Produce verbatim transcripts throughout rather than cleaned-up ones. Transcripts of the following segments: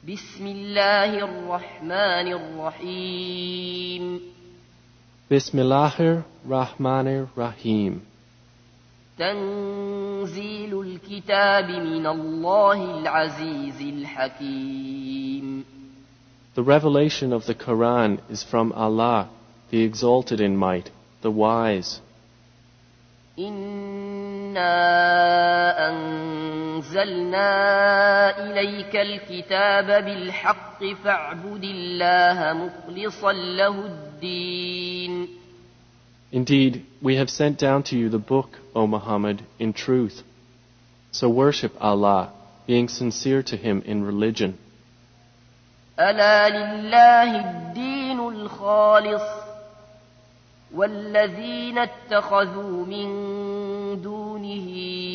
بسم الله الرحمن الرحيم Bismillahir Rahmanir Rahim. تنزيل الكتاب من الله العزيز الحكيم. The revelation of the Quran is from Allah, the exalted in might, the wise. إنا أنزلنا إليك الكتاب بالحق فاعبد الله مخلصا له الدين. Indeed, we have sent down to you the book, O Muhammad, in truth. So worship Allah, being sincere to Him in religion. ألا لله الدين الخالص والذين اتخذوا من دونه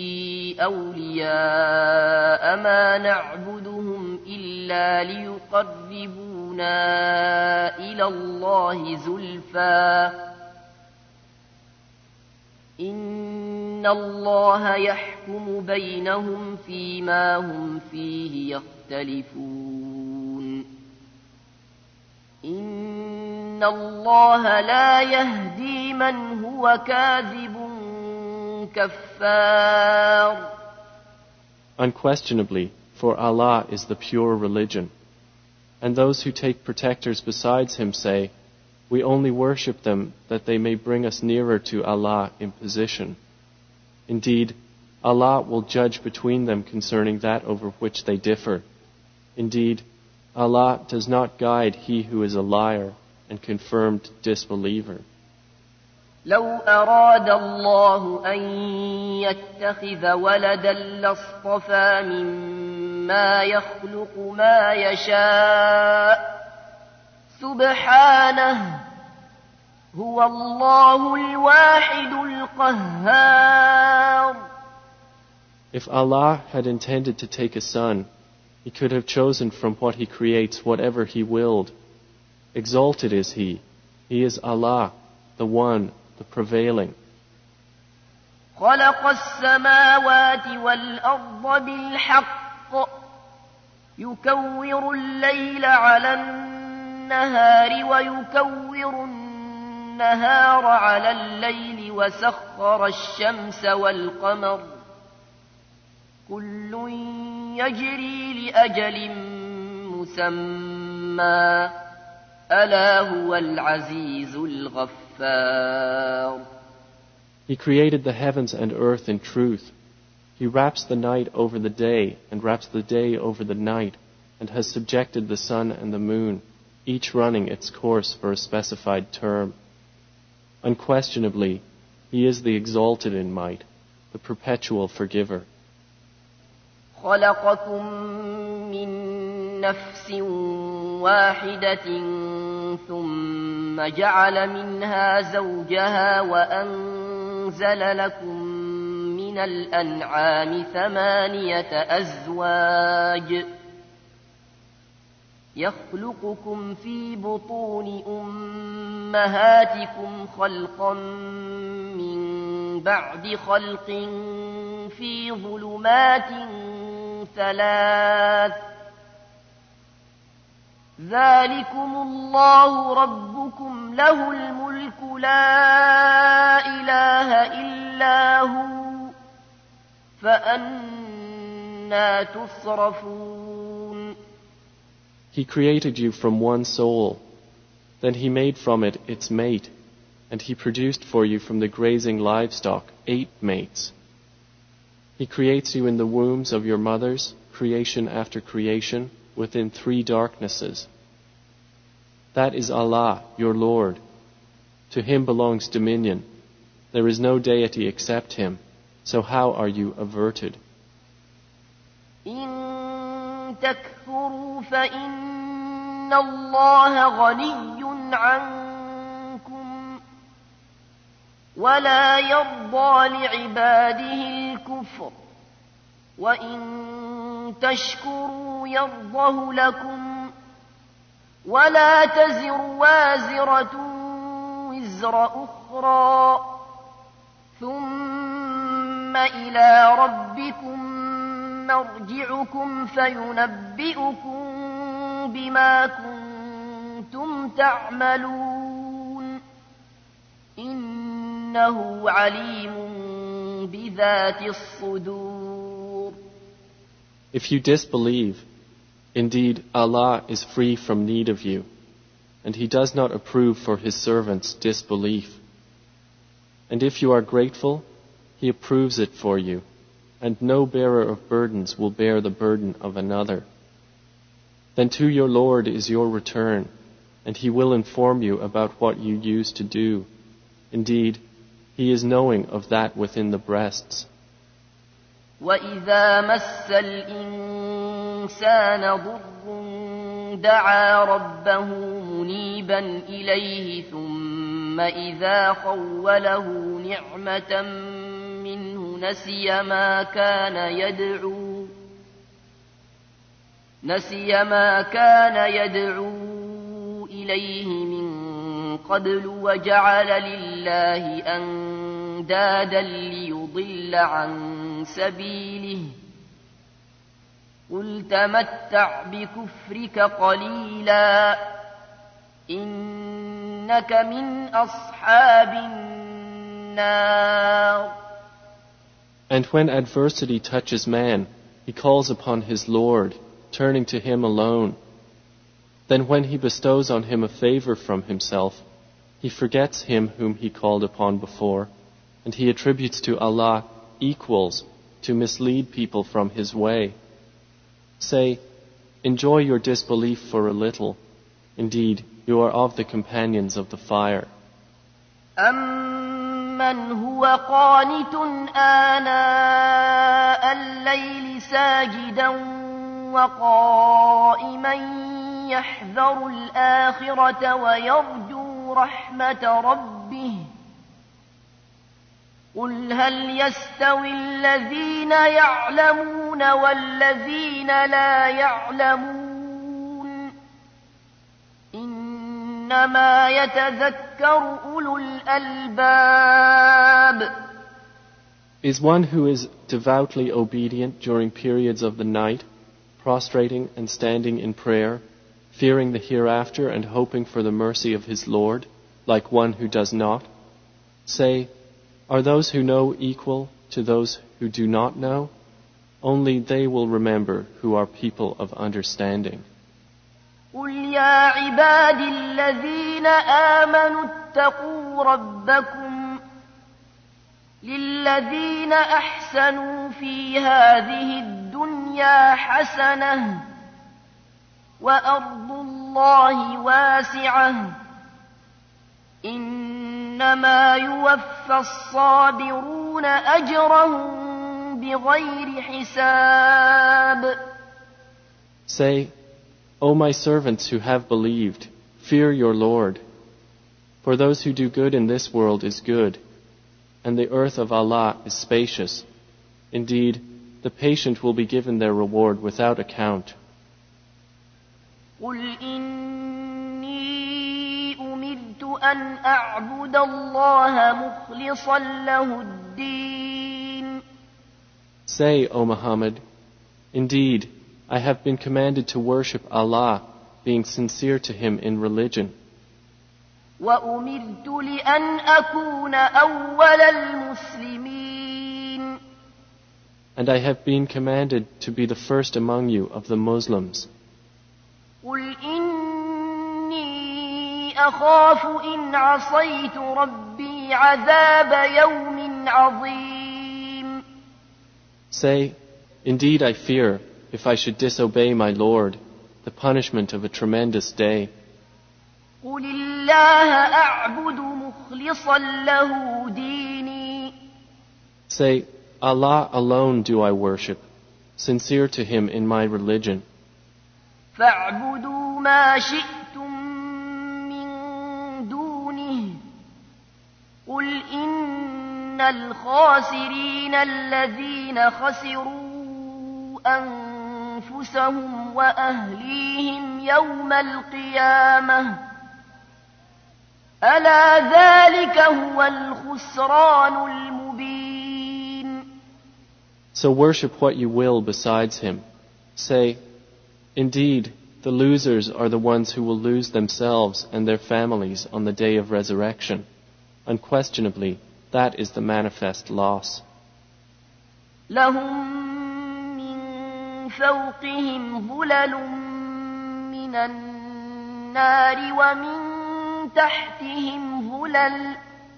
أولياء ما نعبدهم إلا ليقربونا إلى الله زلفى إن الله يحكم بينهم فيما هم فيه يختلفون إن الله لا يهدي من هو كاذب كفار. Unquestionably, for Allah is the pure religion. And those who take protectors besides Him say, we only worship them that they may bring us nearer to Allah in position. Indeed, Allah will judge between them concerning that over which they differ. Indeed, Allah does not guide he who is a liar and confirmed disbeliever. لو أراد الله أن يتخذ ولدا لاصطفى مما يخلق ما يشاء سبحانه هو الله الواحد القهار. If Allah had intended to take a son, He could have chosen from what He creates whatever He willed. Exalted is He. He is Allah, the One, the Prevailing. خلق السماوات والأرض بالحق يكور الليل على النهار ويكور النهار على الليل وسخر الشمس والقمر كل يجري لأجل مسمى ألا هو العزيز الغفار. He created the heavens and earth in truth. He wraps the night over the day and wraps the day over the night and has subjected the sun and the moon, each running its course for a specified term. Unquestionably, He is the exalted in might, the perpetual forgiver. خلقكم من نفس واحدة ثم جعل منها زوجها وأنزل لكم من الأنعام ثمانية أزواج يخلقكم في بطون أمهاتكم خلقا من بعد خلق في ظلمات ثلاث ذلكم الله ربكم له الملك لا إله إلا هو فأنى تصرفون. He created you from one soul. Then He made from it its mate, and He produced for you from the grazing livestock eight mates. He creates you in the wombs of your mothers, creation after creation, within three darknesses. That is Allah, your Lord. To Him belongs dominion. There is no deity except Him. So how are you averted? إن تكفروا فإن الله غني عنكم ولا يرضى لعباده الكفر وإن تشكروا يرضه لكم ولا تزر وازرة وزر أخرى ثم إلى ربكم مرجعكم فينبئكم بما كنتم تعملون إنه عليم بذات الصدور. If you disbelieve, indeed Allah is free from need of you, and He does not approve for His servants disbelief. And if you are grateful, He approves it for you, and no bearer of burdens will bear the burden of another. Then to your Lord is your return, and He will inform you about what you used to do. Indeed, He is knowing of that within the breasts. وَإِذَا مَسَّ الْإِنسَانَ ضُرٌّ دَعَا رَبَّهُ مُنِيبًا إِلَيْهِ ثُمَّ إِذَا خَوَّلَهُ نِعْمَةً مِّنْهُ نَسِيَ مَا كَانَ يَدْعُو نَسِيَ ما كان يدعو إليه من قبل وجعل لله أندادا ليضل عن سبيله قل تمتع بكفرك قليلا إنك من أصحاب النار. And when adversity touches man, he calls upon his Lord, turning to Him alone. Then when He bestows on him a favor from Himself, he forgets Him whom he called upon before, and he attributes to Allah equals to mislead people from His way. Say, enjoy your disbelief for a little. Indeed, you are of the companions of the fire. أَمَّنْ هُوَ قَانِتٌ آنَاءَ اللَّيْلِ سَاجِدًا وَقَائِمًا يَحْذَرُ الْآخِرَةَ وَيَرْجُو رَحْمَةَ رَبِّهِ قُلْ هَلْ يَسْتَوِي الَّذِينَ يَعْلَمُونَ وَالَّذِينَ لَا يَعْلَمُونَ إِنَّمَا يَتَذَكَّرُ أُولُو الْأَلْبَابِ. Is one who is devoutly obedient during periods of the night, prostrating and standing in prayer, fearing the hereafter and hoping for the mercy of his Lord, like one who does not? Say, are those who know equal to those who do not know? Only they will remember who are people of understanding. قُلْ يَا عِبَادِ الَّذِينَ آمَنُوا اتَّقُوا رَبَّكُمْ لِلَّذِينَ أَحْسَنُوا فِي هَذِهِ الدُّنْيَا حَسَنَةٌ وَأَرْضُ اللَّهِ وَاسِعَةٌ إِنَّمَا يُوَفَّى الصَّابِرُونَ أَجْرَهُم بِغَيْرِ حِسَابٍ. Say, O my servants who have believed, fear your Lord. For those who do good in this world is good, and the earth of Allah is spacious. Indeed, the patient will be given their reward without account. قُلْ إِنِّي أُمِرْتُ أَنْ أَعْبُدَ اللَّهَ مُخْلِصًا لَهُ الدِّينَ. Say, O Muhammad, indeed, I have been commanded to worship Allah, being sincere to Him in religion. وَأُمِرْتُ لِأَنْ أَكُونَ أَوَّلَ الْمُسْلِمِينَ. And I have been commanded to be the first among you of the Muslims. قُلْ إِنِّي أَخَافُ إِنْ عَصَيْتُ رَبِّي عَذَابَ يَوْمٍ عَظِيمٍ. Say, indeed I fear, if I should disobey my Lord, the punishment of a tremendous day. قُلِ اللَّهَ أَعْبُدُ مُخْلِصًا لَهُ دِينِي. Say, Allah alone do I worship, sincere to Him in my religion. فَاعْبُدُوا مَا شِئْتُم مِّن دُونِهِ قُلْ إِنَّ الْخَاسِرِينَ الَّذِينَ خَسِرُوا أَنفُسَهُمْ وَأَهْلِيهِمْ يَوْمَ الْقِيَامَةِ أَلَا ذَلِكَ هُوَ الْخُسْرَانُ الْمُبِينُ. So worship what you will besides Him. Say, indeed, the losers are the ones who will lose themselves and their families on the day of resurrection. Unquestionably, that is the manifest loss. لهم من فوقهم ظلل من النار ومن تحتهم ظلل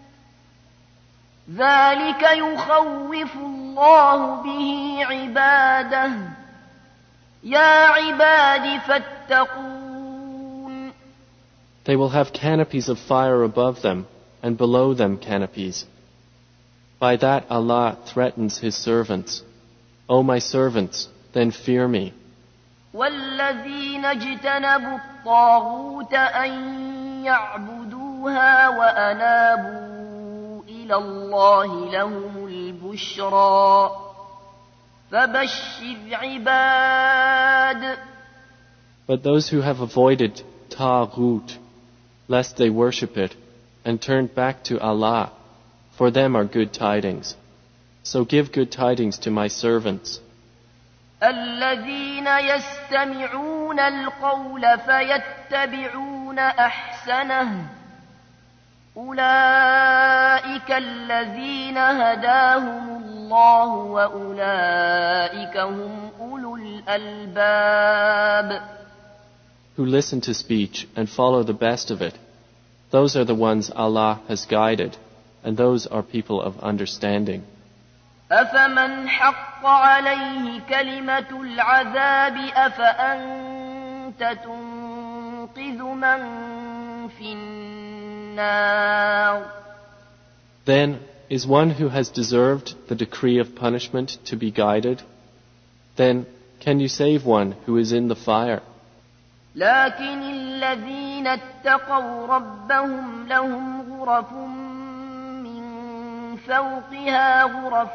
ذلك يخوف الله به عباده يا عباد فاتقون. They will have canopies of fire above them, and below them canopies. By that Allah threatens His servants. O my servants, then fear me. والذين اجتنبوا الطاغوت أن يعبدوها وأنابوا إلى الله لهم البشرى فبشر عباد. But those who have avoided Taghut, lest they worship it, and turned back to Allah, for them are good tidings. So give good tidings to my servants. الذين يستمعون القول فيتبعون أحسنه أولئك الذين هداهم الله وأولئك هم أولو الألباب. Who listen to speech and follow the best of it, those are the ones Allah has guided, and those are people of understanding. أفمن حق عليه كلمة العذاب أفأنت تنقذ من في النار. Then, is one who has deserved the decree of punishment to be guided? Then, can you save one who is in the fire? لكن الذين اتقوا ربهم لهم غرف من فوقها غرف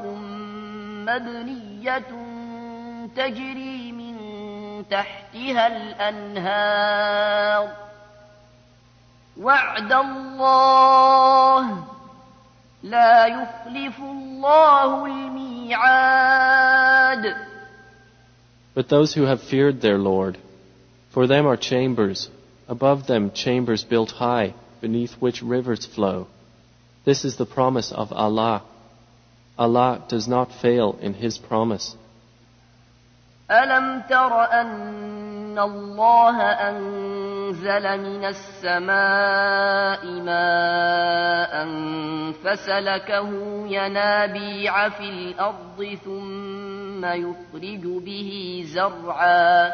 مبنية تجري من تحتها الأنهار وعد الله لا يخلف الله الميعاد. But those who have feared their Lord, for them are chambers, above them chambers built high, beneath which rivers flow. This is the promise of Allah. Allah does not fail in His promise. ألم تر أن الله أنزل من السماء ماء فسلكه ينابيع في الأرض ثم يخرج به زرعا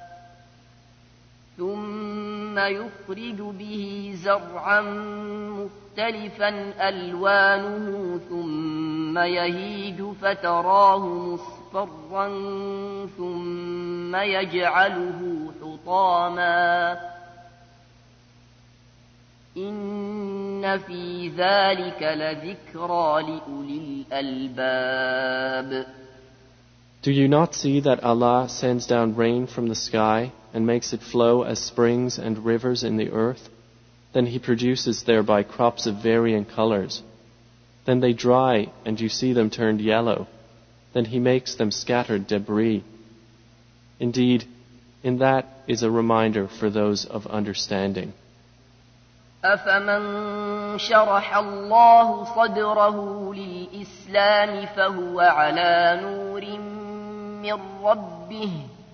ثم يخرج به زرعا مختلفا ألوانه ثم يهيج فتراه مصفرا ثم يجعله حطاما إن في ذلك لذكرى لأولي الألباب. Do you not see that Allah sends down rain from the sky and makes it flow as springs and rivers in the earth? Then He produces thereby crops of varying colors. Then they dry and you see them turned yellow. Then He makes them scattered debris. Indeed, in that is a reminder for those of understanding. أفمن شرح الله صدره للإسلام فهو على نور من ربه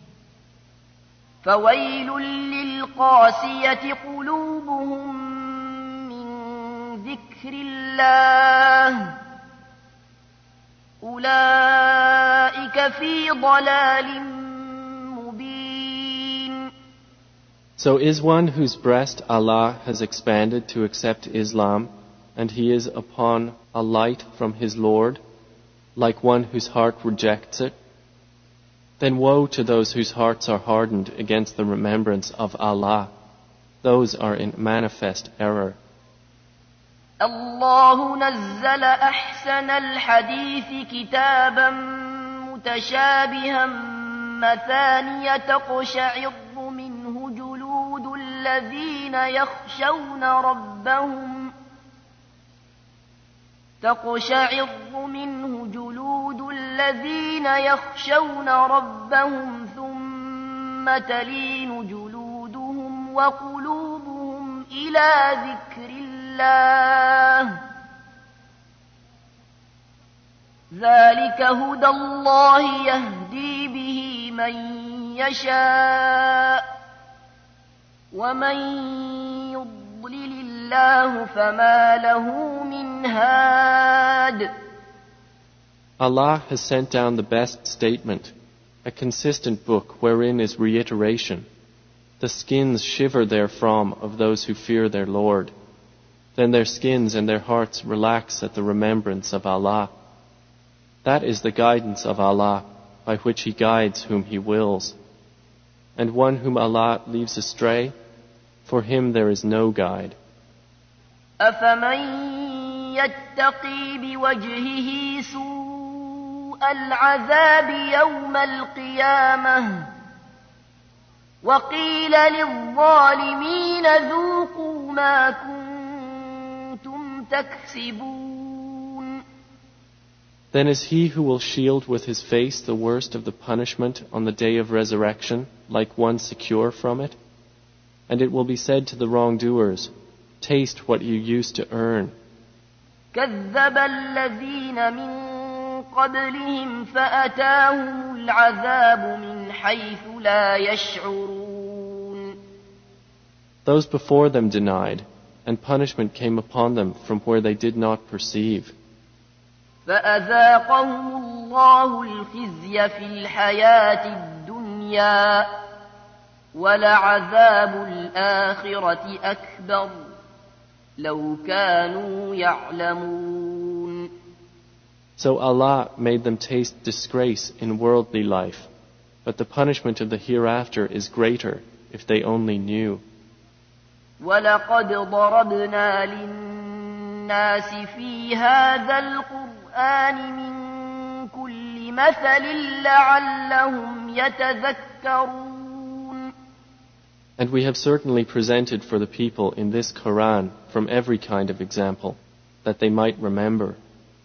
فويل للقاسية قلوبهم من ذكر الله أولئك في ضلال مبين. So is one whose breast Allah has expanded to accept Islam, and he is upon a light from his Lord, like one whose heart rejects it? Then woe to those whose hearts are hardened against the remembrance of Allah. Those are in manifest error. الله نزل أحسن الحديث كتابا متشابها مثانية تقشعر منه جلود الذين يخشون ربهم تقشعر منه جلود الذين يخشون ربهم ثم تلين جلودهم وقلوبهم إلى ذكر الله ذلك هدى الله يهدي به من يشاء ومن يضلل الله فما له من هاد. Allah has sent down the best statement, a consistent book wherein is reiteration. The skins shiver therefrom of those who fear their Lord. Then their skins and their hearts relax at the remembrance of Allah. That is the guidance of Allah, by which He guides whom He wills. And one whom Allah leaves astray, for him there is no guide. أَفَمَن يَتَّقِي بِوَجْهِهِ سُوءَ الْعَذَابِ يَوْمَ الْقِيَامَةِ وَقِيلَ لِلظَّالِمِينَ ذُوقُوا مَا كُنتُمْ تَكْسِبُونَ. Then is he who will shield with his face the worst of the punishment on the day of resurrection, like one secure from it? And it will be said to the wrongdoers, taste what you used to earn. كذب الذين من قبلهم فأتاهم العذاب من حيث لا يشعرون. Those before them denied, and punishment came upon them from where they did not perceive. فأذاقهم الله الخزي في الحياة الدنيا ولعذاب الآخرة أكبر لو كانوا يعلمون. So Allah made them taste disgrace in worldly life, but the punishment of the hereafter is greater if they only knew. وَلَقَدْ ضَرَبْنَا لِلنَّاسِ فِي هَذَا الْقُرْآنِ مِنْ كُلِّ مَثَلٍ لَعَلَّهُمْ يَتَذَكَّرُونَ. And we have certainly presented for the people in this Quran from every kind of example, that they might remember.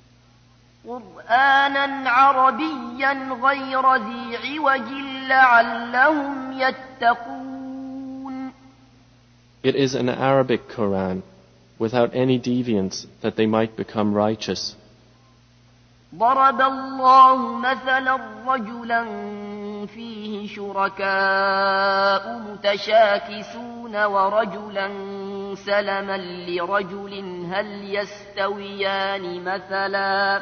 قُرْآنًا عَرَبِيًّا غَيْرَ ذِي عِوَجٍ لَعَلَّهُمْ يَتَّقُونَ. It is an Arabic Quran, without any deviance, that they might become righteous. ضرب الله مثلا رجلا فيه شركاء متشاكسون ورجلا سلما لرجل هل يستويان مثلا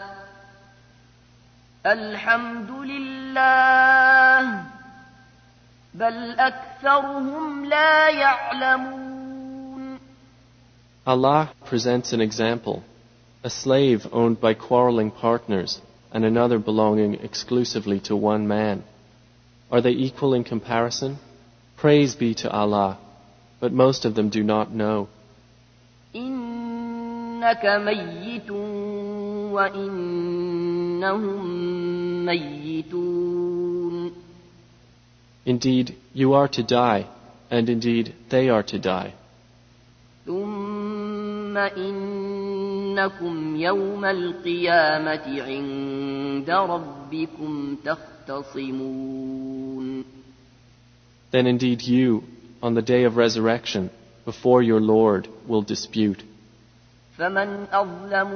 الحمد لله بل أكثرهم لا يعلمون. Allah presents an example. A slave owned by quarreling partners and another belonging exclusively to one man. Are they equal in comparison? Praise be to Allah, but most of them do not know. إِنَّكَ مَيِّتٌ وَإِنَّهُم مَّيِّتُونَ. Indeed, you are to die, and indeed they are to die. ثُمَّ إِنَّكُمْ يَوْمَ الْقِيَامَةِ عِندَ رَبِّكُمْ تَخْتَصِمُونَ. Then indeed you, on the day of resurrection, before your Lord, will dispute. فَمَنْ أَظْلَمُ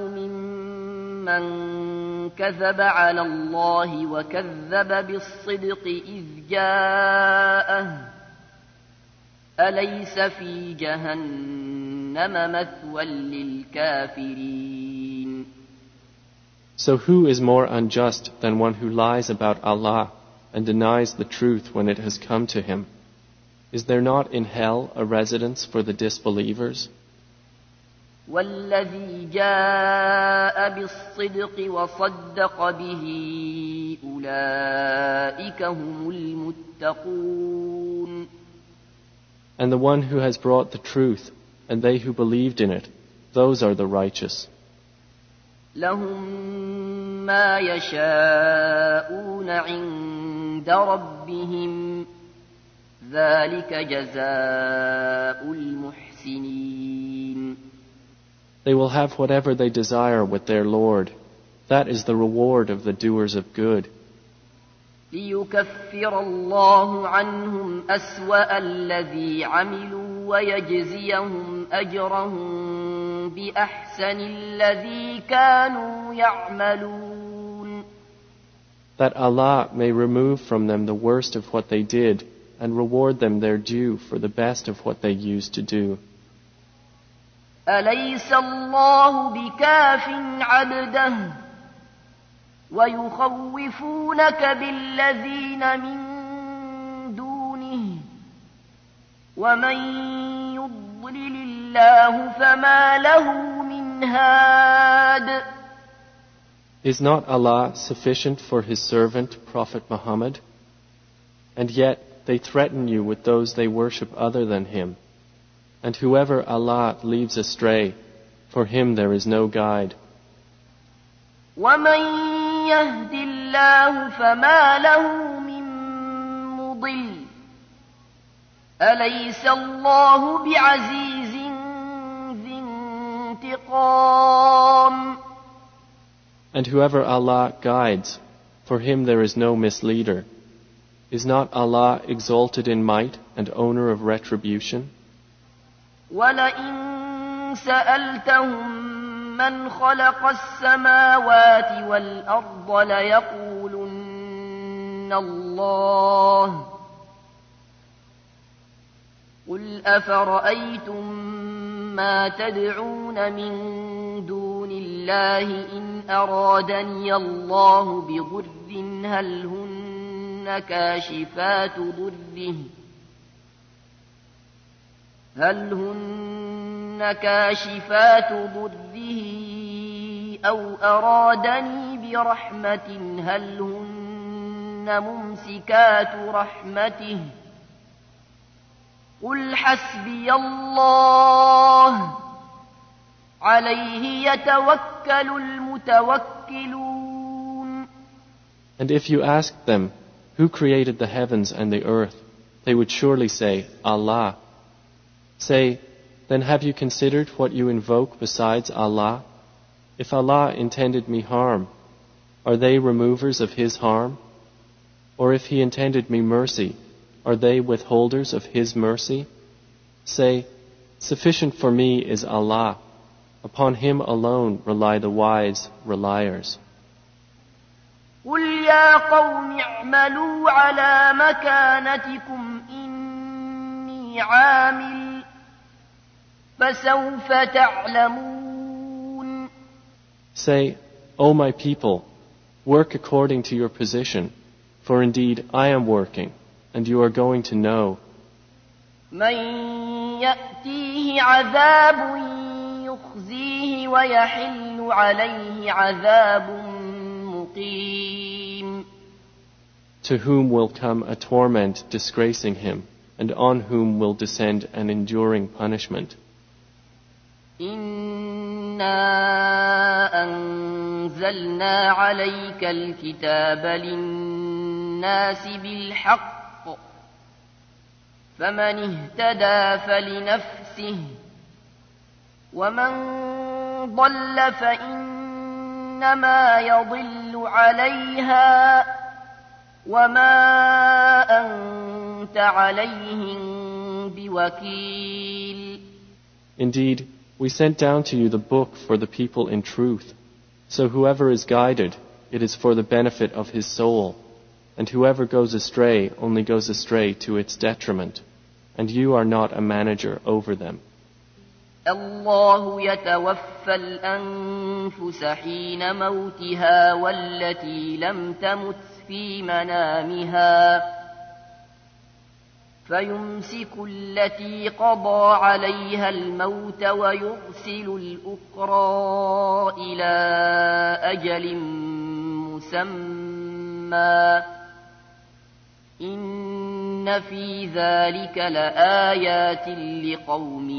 مِمَّنْ كَذَبَ عَلَى اللَّهِ وَكَذَّبَ بِالصِّدْقِ إِذْ جَاءَهُ أَلَيْسَ فِي جَهَنَّمَ مَثْوًى لِلْكَافِرِينَ. So who is more unjust than one who lies about Allah and denies the truth when it has come to him? Is there not in hell a residence for the disbelievers? وَالَّذِي جَاءَ بِالصِّدْقِ وَصَدَّقَ بِهِ أُولَئِكَ هُمُ الْمُتَّقُونَ. And the one who has brought the truth, and they who believed in it, those are the righteous. لَهُم مَّا يَشَاءُونَ عِندَ رَبِّهِمْ ذَلِكَ جَزَاءُ الْمُحْسِنِينَ. They will have whatever they desire with their Lord. That is the reward of the doers of good. لِيُكَفِّرَ اللَّهُ عَنْهُمْ أَسْوَأَ الَّذِي عَمِلُوا ويجزيهم أجرهم بأحسن الذي كانوا يعملون. That Allah may remove from them the worst of what they did and reward them their due for the best of what they used to do. أليس الله بكاف عبده ويخوفونك بالذين من دونه ومن يضلل الله فما له من هاد. Is not Allah sufficient for His servant, Prophet Muhammad? And yet they threaten you with those they worship other than Him. And whoever Allah leaves astray, for him there is no guide. وَمَن يَهْدِ اللَّهُ فَمَا لَهُ مِن مُّضِلٍّ أَلَيْسَ اللَّهُ بِعَزِيزٍ ذِي انتِقَامٍ. And whoever Allah guides, for him there is no misleader. Is not Allah exalted in might and owner of retribution? وَلَئِن سَأَلْتَهُم مَّنْ خَلَقَ السَّمَاوَاتِ وَالْأَرْضَ لَيَقُولُنَّ اللَّهُ قُلْ أَفَرَأَيْتُم مَّا تَدْعُونَ مِن دُونِ اللَّهِ إِنْ أَرَادَنِيَ اللَّهُ بِضُرٍّ هَلْ هُنَّ كَاشِفَاتُ ضُرِّهِ هل هن كاشفات ضره أو أرادني برحمة هل هن ممسكات رحمته قل حسبي الله عليه يتوكل المتوكلون. And if you asked them, who created the heavens and the earth, they would surely say, Allah. Say, then have you considered what you invoke besides Allah? If Allah intended me harm, are they removers of His harm? Or if He intended me mercy, are they withholders of His mercy? Say, sufficient for me is Allah. Upon Him alone rely the wise reliers. قُلْ يَا قَوْمِ اعْمَلُوا عَلَى مَكَانَتِكُمْ إِنِّي عَامِلٌ فَسَوْفَ تَعْلَمُونَ. Say, O my people, work according to your position, for indeed I am working, and you are going to know. مَن يَأْتِيهِ عَذَابٌ يُخْزِيهِ وَيَحِلُّ عَلَيْهِ عَذَابٌ مُقِيمٌ. To whom will come a torment disgracing him, and on whom will descend an enduring punishment. إِنَّا أَنزَلْنَا عَلَيْكَ الْكِتَابَ لِلنَّاسِ بِالْحَقِّ فَمَنِ اهْتَدَى فَلِنَفْسِهِ وَمَنْ ضَلَّ فَإِنَّمَا يَضِلُّ عَلَيْهَا وَمَا أَنْتَ عَلَيْهِمْ بِوَكِيلٍ. Indeed, we sent down to you the book for the people in truth. So whoever is guided, it is for the benefit of his soul. And whoever goes astray only goes astray to its detriment. And you are not a manager over them. الله يتوفى الأنفس حين موتها والتي لم تمت في منامها فيمسك التي قضى عليها الموت ويرسل الأخرى إلى أجل مسمى إن في ذلك لآيات لقوم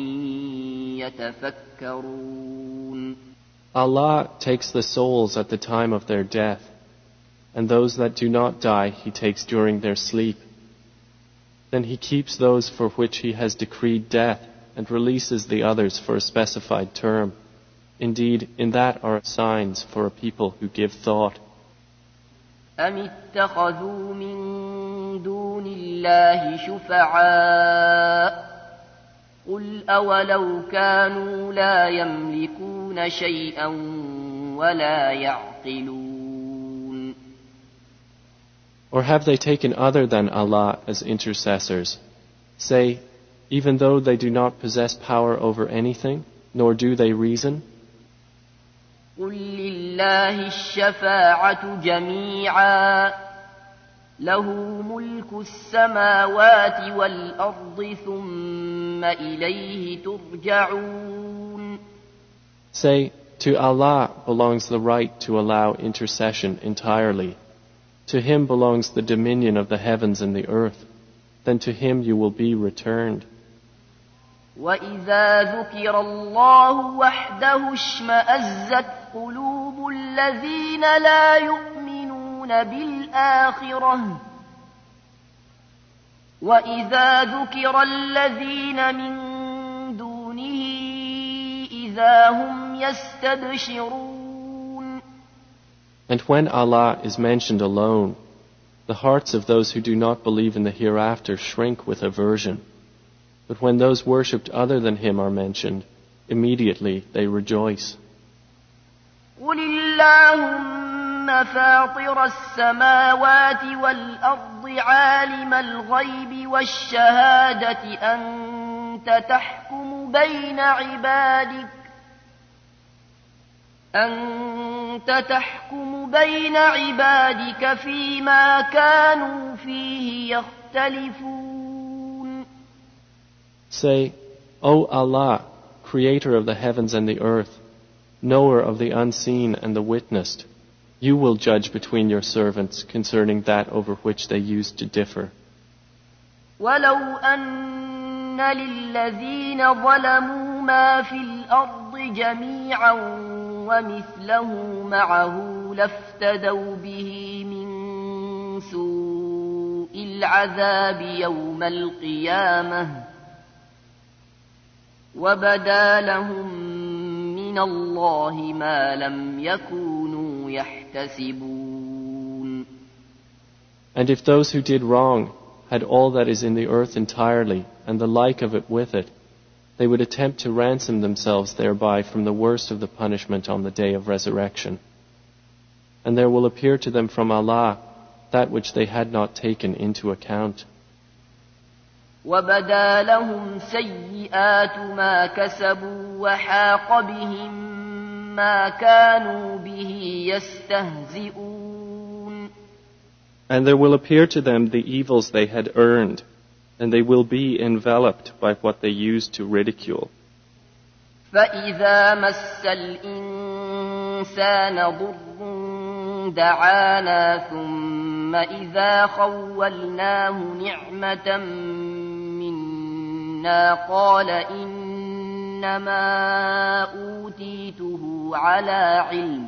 يتفكرون. Allah takes the souls at the time of their death, and those that do not die He takes during their sleep. Then He keeps those for which He has decreed death and releases the others for a specified term. Indeed, in that are signs for a people who give thought. أَمِ اتَّخَذُوا مِن دُونِ اللَّهِ شُفَعَاءَ قل أولو كانوا لا يملكون شيئا ولا يعقلون. Or have they taken other than Allah as intercessors? Say, even though they do not possess power over anything, nor do they reason? قل لله الشفاعة جميعا له ملك السماوات والأرض ثم إليه ترجعون. Say, to Allah belongs the right to allow intercession entirely. To Him belongs the dominion of the heavens and the earth. Then to Him you will be returned. وَإِذَا ذُكِرَ اللَّهُ وَحْدَهُ اشْمَأَزَّتْ قُلُوبُ الَّذِينَ لَا يُؤْمِنُونَ بِالْآخِرَةِ وَإِذَا ذُكِرَ الَّذِينَ مِن دُونِهِ إِذَا هُمْ يَسْتَبْشِرُونَ. And when Allah is mentioned alone, the hearts of those who do not believe in the hereafter shrink with aversion. But when those worshipped other than Him are mentioned, immediately they rejoice. قُلِ اللَّهُمَّ فَاطِرَ السَّمَاوَاتِ وَالْأَرْضِ عَالِمَ الْغَيْبِ وَالشَّهَادَةِ أَنْتَ تَحْكُمُ بَيْنَ عِبَادِكَ أنت تحكم بين عبادك فيما كانوا فيه يختلفون. Say, O Allah, Creator of the heavens and the earth, Knower of the unseen and the witnessed, you will judge between your servants concerning that over which they used to differ. وَلَوْ أَنَّ لِلَّذِينَ ظَلَمُوا مَا فِي الْأَرْضِ جَمِيعًا وَمِثْلَهُ مَعَهُ لَافْتَدَوْا بِهِ مِنْ سُوءِ الْعَذَابِ يَوْمَ الْقِيَامَةِ وَبَدَا لَهُم مِّنَ اللَّهِ مَا لَمْ يَكُونُوا يَحْتَسِبُونَ. And if those who did wrong had all that is in the earth entirely, and the like of it with it, they would attempt to ransom themselves thereby from the worst of the punishment on the day of resurrection. And there will appear to them from Allah that which they had not taken into account. وَبَدَا لَهُمْ سَيِّئَاتُ مَا كَسَبُوا وَحَاقَ بِهِم مَّا كَانُوا بِهِ يَسْتَهْزِئُونَ. And there will appear to them the evils they had earned, and they will be enveloped by what they used to ridicule. فَإِذَا مَسَّ الْإِنسَانَ ضُرٌّ دَعَانَا ثُمَّ إِذَا خَوَّلْنَاهُ نِعْمَةً مِنَّا قَالَ إِنَّمَا أُوتِيتُهُ عَلَى عِلْمٍ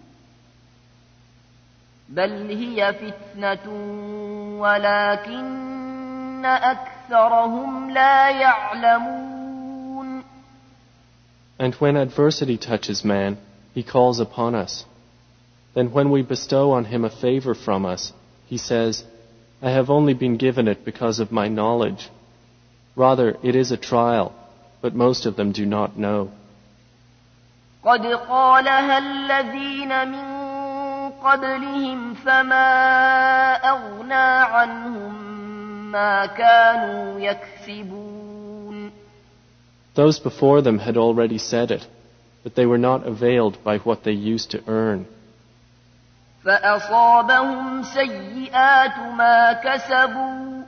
بَلْ هِيَ فِتْنَةٌ وَلَكِنَّ أَكْثَرَهُمْ لَا يَعْلَمُونَ. And when adversity touches man, he calls upon us. Then when we bestow on him a favor from us, he says, I have only been given it because of my knowledge. Rather, it is a trial, but most of them do not know. قَدْ قَالَهَا الَّذِينَ مِن قَبْلِهِمْ فَمَا أَغْنَى عَنْهُمْ مَا كَانُوا يَكْسِبُونَ. Those before them had already said it, but they were not availed by what they used to earn. فَأَصَابَهُمْ سَيِّئَاتُ مَا كَسَبُوا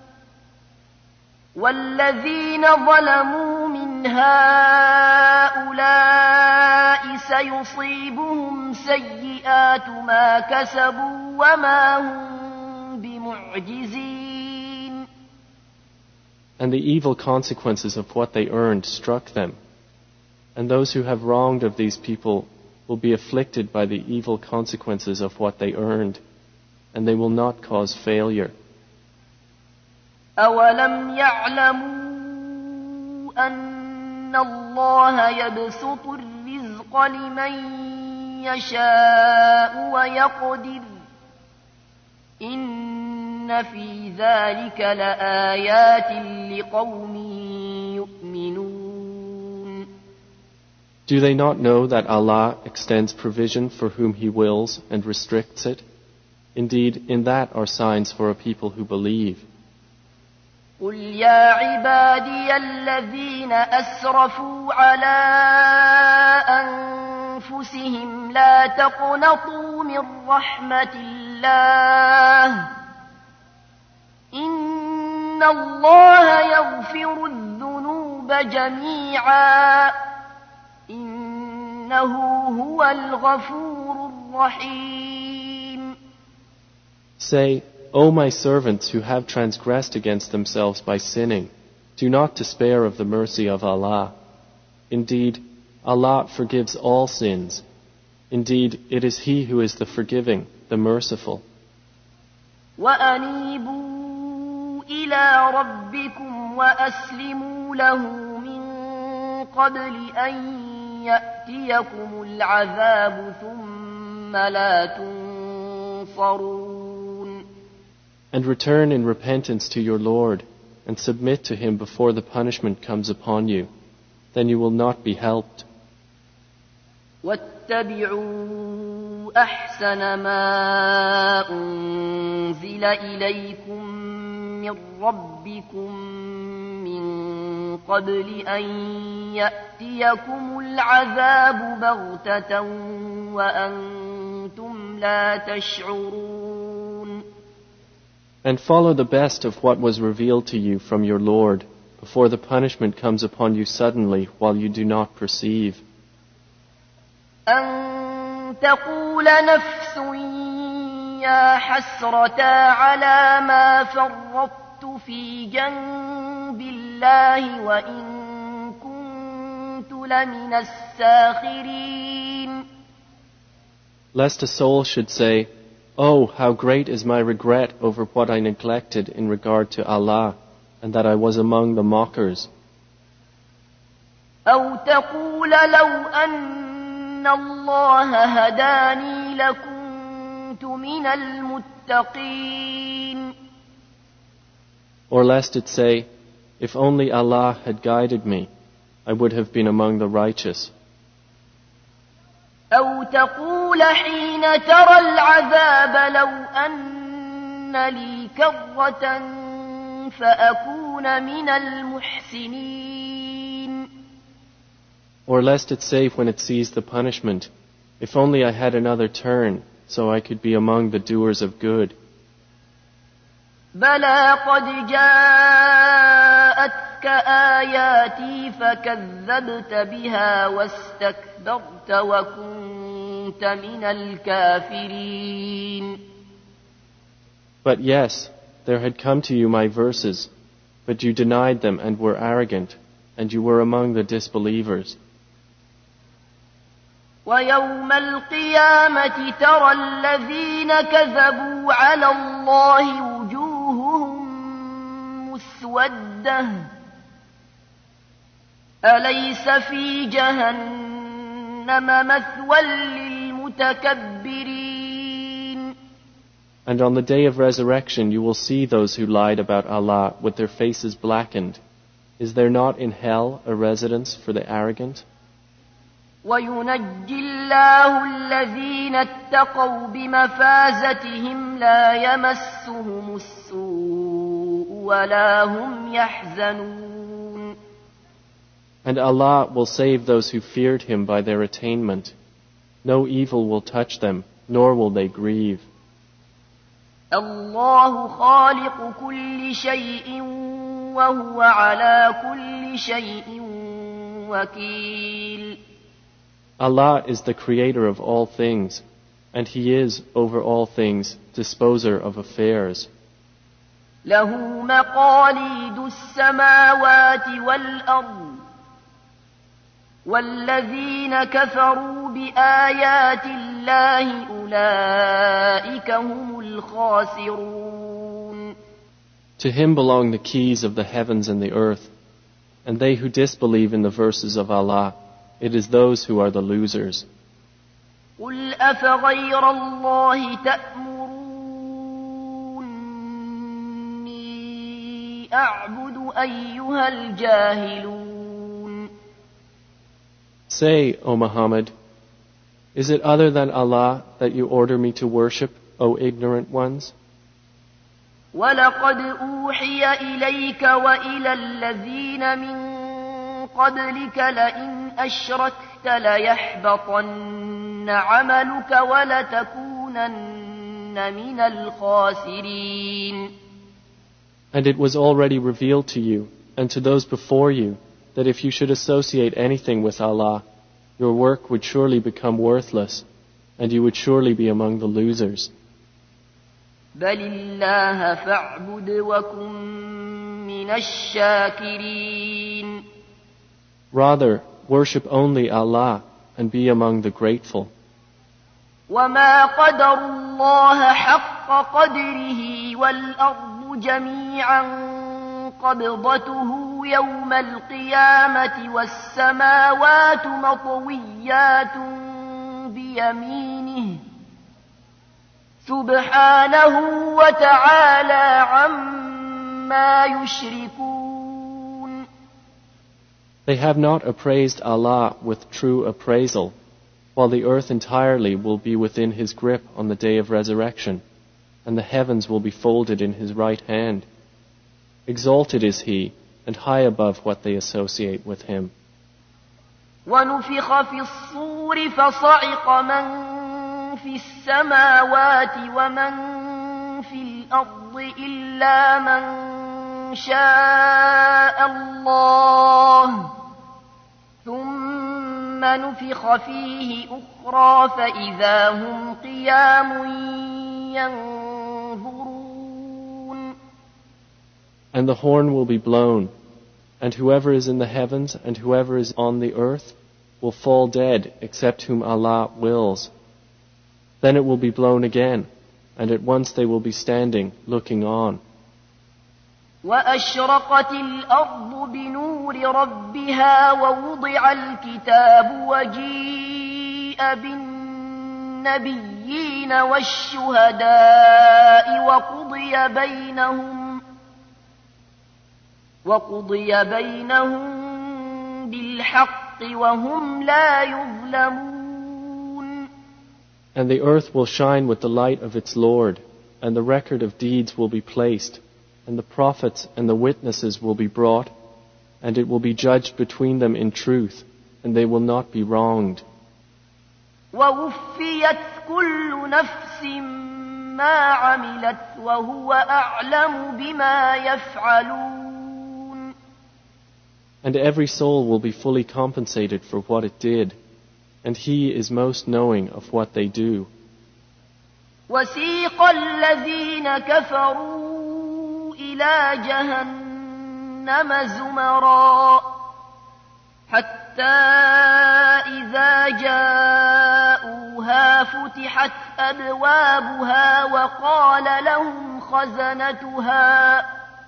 وَالَّذِينَ ظَلَمُوا مِنْ هَؤُلَاءِ سَيُصِيبُهُمْ سَيِّئَاتُ مَا كَسَبُوا وَمَا هُمْ بِمُعْجِزِينَ. And the evil consequences of what they earned struck them. And those who have wronged of these people will be afflicted by the evil consequences of what they earned, and they will not cause failure. أَوَلَمْ يَعْلَمُوا أَنَّ اللَّهَ يَبْسُطُ الرِّزْقَ لِمَن يَشَاءُ وَيَقْدِرُ إِنَّ فِي ذَلِكَ لَآيَاتٍ لِقَوْمٍ يُؤْمِنُونَ. Do they not know that Allah extends provision for whom He wills and restricts it? Indeed, in that are signs for a people who believe. قل يا عبادي الذين أسرفوا على أنفسهم لا تقنطوا من رحمة الله إن الله يغفر الذنوب جميعا إنه هو الغفور الرحيم. Say, O my servants who have transgressed against themselves by sinning, do not despair of the mercy of Allah. Indeed, Allah forgives all sins. Indeed, it is He who is the forgiving, the merciful. وَأَنِيبُوا إِلَى رَبِّكُمْ وَأَسْلِمُوا لَهُ مِن قَبْلِ أَن يَأْتِيَكُمُ الْعَذَابُ ثُمَّ لَا تُنصَرُونَ. And return in repentance to your Lord, and submit to Him before the punishment comes upon you. Then you will not be helped. وَاتَّبِعُوا أَحْسَنَ مَا أُنزِلَ إِلَيْكُم مِّن رَّبِّكُم مِّن قَبْلِ أَن يَأْتِيَكُمُ الْعَذَابُ بَغْتَةً وَأَنتُمْ لَا تَشْعُرُونَ. And follow the best of what was revealed to you from your Lord, before the punishment comes upon you suddenly while you do not perceive. أن تقول نفس يا حسرة على ما فرطت في جنب الله وإن كنت لمن الساخرين. Lest a soul should say, Oh, how great is my regret over what I neglected in regard to Allah, and that I was among the mockers. أو تقول لو أن الله هداني لكنت من المتقين. Or lest it say, If only Allah had guided me, I would have been among the righteous. أو تقول حين ترى العذاب لو أن لي كرة فأكون من المحسنين. Or lest it say when it sees the punishment, If only I had another turn, so I could be among the doers of good. بلى قد جاءتك آياتي فكذبت بها واستكبرت وكنت من الكافرين. But yes, there had come to you my verses, but you denied them and were arrogant, and you were among the disbelievers. ويوم القيامة ترى الذين كذبوا على الله وجوههم مسودة أليس في جهنم مثوى للمتكبرين. And on the day of resurrection you will see those who lied about Allah with their faces blackened. Is there not in hell a residence for the arrogant? وينجي الله الذين اتقوا بمفازتهم لا يمسهم السوء ولا هم يحزنون. And Allah will save those who feared Him by their attainment. No evil will touch them, nor will they grieve. الله خالق كل شيء وهو على كل شيء وكيل. Allah is the creator of all things, and He is, over all things, disposer of affairs. له مقاليد السماوات والأرض والذين كفروا بآيات الله أولئك هم الخاسرون. To Him belong the keys of the heavens and the earth, and they who disbelieve in the verses of Allah, it is those who are the losers. قل أفغير الله تأمروني أعبد أيها الجاهلون. Say, O Muhammad, is it other than Allah that you order me to worship, O ignorant ones? وَلَقَدْ أُوحِيَ إِلَيْكَ وَإِلَى الَّذِينَ مِن قَبْلِكَ لَئِنْ أَشْرَكْتَ لَيَحْبَطَنَّ عَمَلُكَ وَلَتَكُونَنَّ مِنَ الْخَاسِرِينَ. And it was already revealed to you and to those before you that if you should associate anything with Allah, your work would surely become worthless, and you would surely be among the losers. بَلِ اللَّهَ فَاعْبُدْ وَكُن مِّنَ الشَّاكِرِينَ. Rather, worship only Allah and be among the grateful. وَمَا قَدَرُوا اللَّهَ حَقَّ قَدْرِهِ وَالْأَرْضُ جَمِيعًا قبضته يوم القيامة والسماوات مطويات بيمينه سبحانه وتعالى عما يشركون. They have not appraised Allah with true appraisal, while the earth entirely will be within His grip on the day of resurrection, and the heavens will be folded in His right hand. Exalted is He, and high above what they associate with Him. وَنُفِخَ فِي الصُّورِ فَصَعِقَ مَن فِي السَّمَاوَاتِ وَمَن فِي الْأَرْضِ إِلَّا مَن شَاءَ اللَّهُ ثُمَّ نُفِخَ فِيهِ أُخْرَى فَإِذَا هُمْ قِيَامٌ يَنظُرُونَ. And the horn will be blown, and whoever is in the heavens and whoever is on the earth will fall dead except whom Allah wills. Then it will be blown again, and at once they will be standing, looking on. وَأَشْرَقَتِ الْأَرْضُ بِنُورِ رَبِّهَا وَوُضِعَ الْكِتَابُ وَجِيءَ بِالنَّبِيِّينَ وَالشُّهَدَاءِ وَقُضِيَ بَيْنَهُمْ وَقُضِيَ بَيْنَهُمْ بِالْحَقِّ وَهُمْ لَا يُظْلَمُونَ. And the earth will shine with the light of its Lord, and the record of deeds will be placed, and the prophets and the witnesses will be brought, and it will be judged between them in truth, and they will not be wronged. وَوُفِّيَتْ كُلُّ نَفْسٍ مَّا عَمِلَتْ وَهُوَ أَعْلَمُ بِمَا يَفْعَلُونَ. And every soul will be fully compensated for what it did, and He is most knowing of what they do. وَسِيقَ الَّذِينَ كَفَرُوا إِلَى جَهَنَّمَ زُمَرًا حَتَّى إِذَا جَاءُوهَا فُتِحَتْ أَبْوَابُهَا وَقَالَ لَهُمْ خَزَنَتُهَا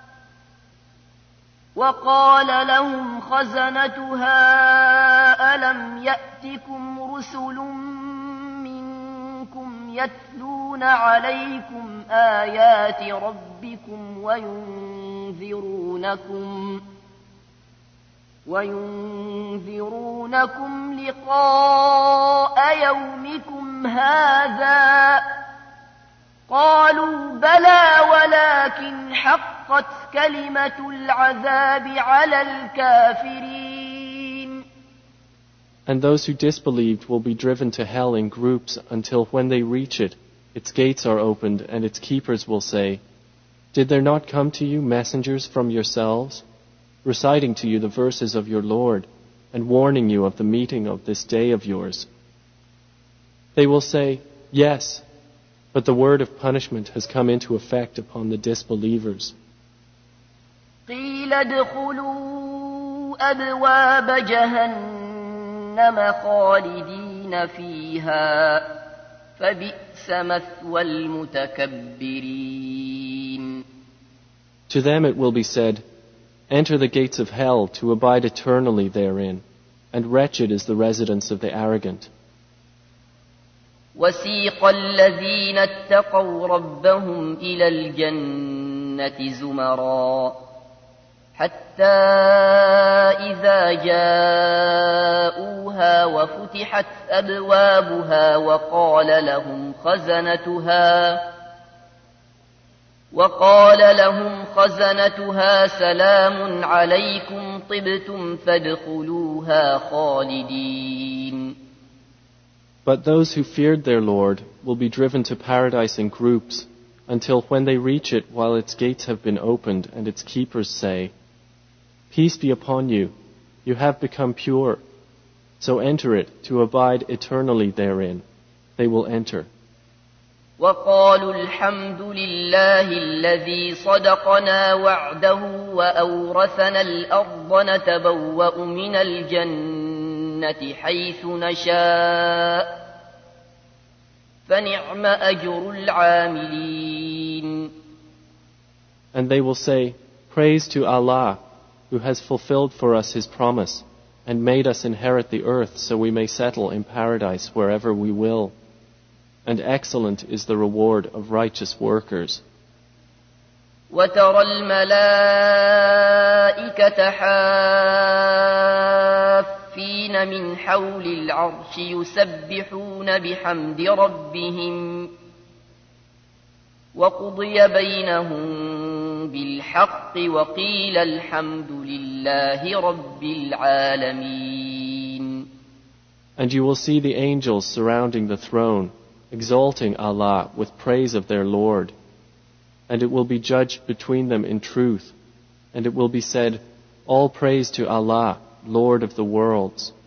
وقال لهم خزنتها ألم يأتكم رسل منكم يتلون عليكم آيات ربكم وينذرونكم وينذرونكم لقاء يومكم هذا قالوا بلى ولكن حقت كلمة العذاب على الكافرين. And those who disbelieved will be driven to hell in groups until when they reach it, its gates are opened and its keepers will say, Did there not come to you messengers from yourselves, reciting to you the verses of your Lord and warning you of the meeting of this day of yours? They will say, Yes, but the word of punishment has come into effect upon the disbelievers. قيل ادخلوا أبواب جهنم خالدين فيها فبئس مثوى المتكبرين. To them it will be said, Enter the gates of hell to abide eternally therein, and wretched is the residence of the arrogant. وسيق الذين اتقوا ربهم إلى الجنة زمرا حتى إذا جاءوها وفتحت أبوابها وقال لهم خزنتها وقال لهم خزنتها سلام عليكم طبتم فادخلوها خالدين. But those who feared their Lord will be driven to paradise in groups, until when they reach it while its gates have been opened and its keepers say, "Peace be upon you, you have become pure, so enter it to abide eternally therein." They will enter. وقالوا الحمد لله الذي صدقنا وعده وأورثنا الأرض نتبوأ من الجنة حيث نشاء فنعم أجر العاملين. And they will say, "Praise to Allah, who has fulfilled for us His promise and made us inherit the earth so we may settle in paradise wherever we will. And excellent is the reward of righteous workers." وترى الملائكة حافين من حول العرش يسبحون بحمد ربهم وقضي بينهم بالحق وقيل الحمد لله رب العالمين. And you will see the angels surrounding the throne, exalting Allah with praise of their Lord. And it will be judged between them in truth, and it will be said, "All praise to Allah, Lord of the worlds."